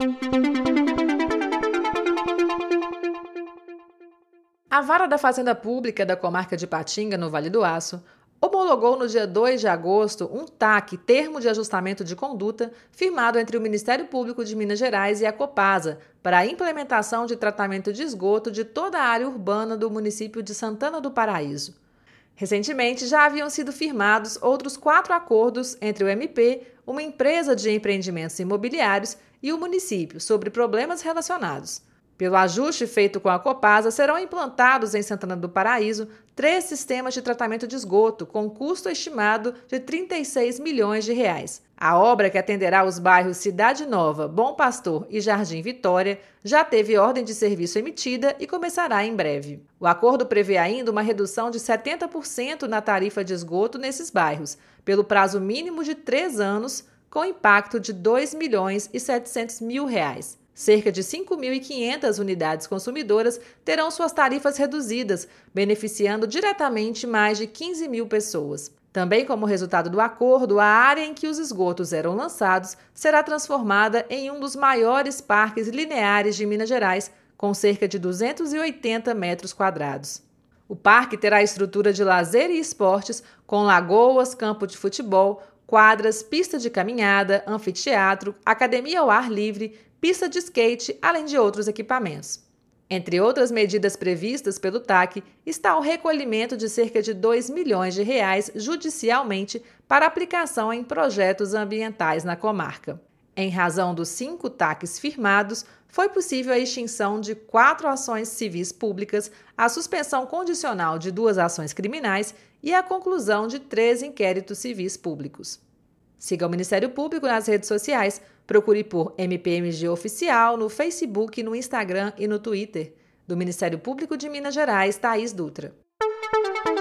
A Vara da Fazenda Pública da Comarca de Ipatinga, no Vale do Aço, homologou no dia 2 de agosto um TAC, Termo de Ajustamento de Conduta, firmado entre o Ministério Público de Minas Gerais e a Copasa, para a implementação de tratamento de esgoto de toda a área urbana do município de Santana do Paraíso. Recentemente, já haviam sido firmados outros 4 acordos entre o MP, uma empresa de empreendimentos imobiliários, e o município sobre problemas relacionados. Pelo ajuste feito com a Copasa, serão implantados em Santana do Paraíso 3 sistemas de tratamento de esgoto, com custo estimado de R$ 36 milhões. A obra, que atenderá os bairros Cidade Nova, Bom Pastor e Jardim Vitória, já teve ordem de serviço emitida e começará em breve. O acordo prevê ainda uma redução de 70% na tarifa de esgoto nesses bairros, pelo prazo mínimo de 3 anos, com impacto de R$ 2 milhões e 700 mil. Cerca de 5.500 unidades consumidoras terão suas tarifas reduzidas, beneficiando diretamente mais de 15 mil pessoas. Também, como resultado do acordo, a área em que os esgotos eram lançados será transformada em um dos maiores parques lineares de Minas Gerais, com cerca de 280 metros quadrados. O parque terá estrutura de lazer e esportes, com lagoas, campo de futebol, quadras, pista de caminhada, anfiteatro, academia ao ar livre, pista de skate, além de outros equipamentos. Entre outras medidas previstas pelo TAC, está o recolhimento de cerca de R$ 2 milhões judicialmente para aplicação em projetos ambientais na comarca. Em razão dos 5 TACs firmados, foi possível a extinção de 4 ações civis públicas, a suspensão condicional de 2 ações criminais e a conclusão de 3 inquéritos civis públicos. Siga o Ministério Público nas redes sociais. Procure por MPMG Oficial no Facebook, no Instagram e no Twitter. Do Ministério Público de Minas Gerais, Thaís Dutra.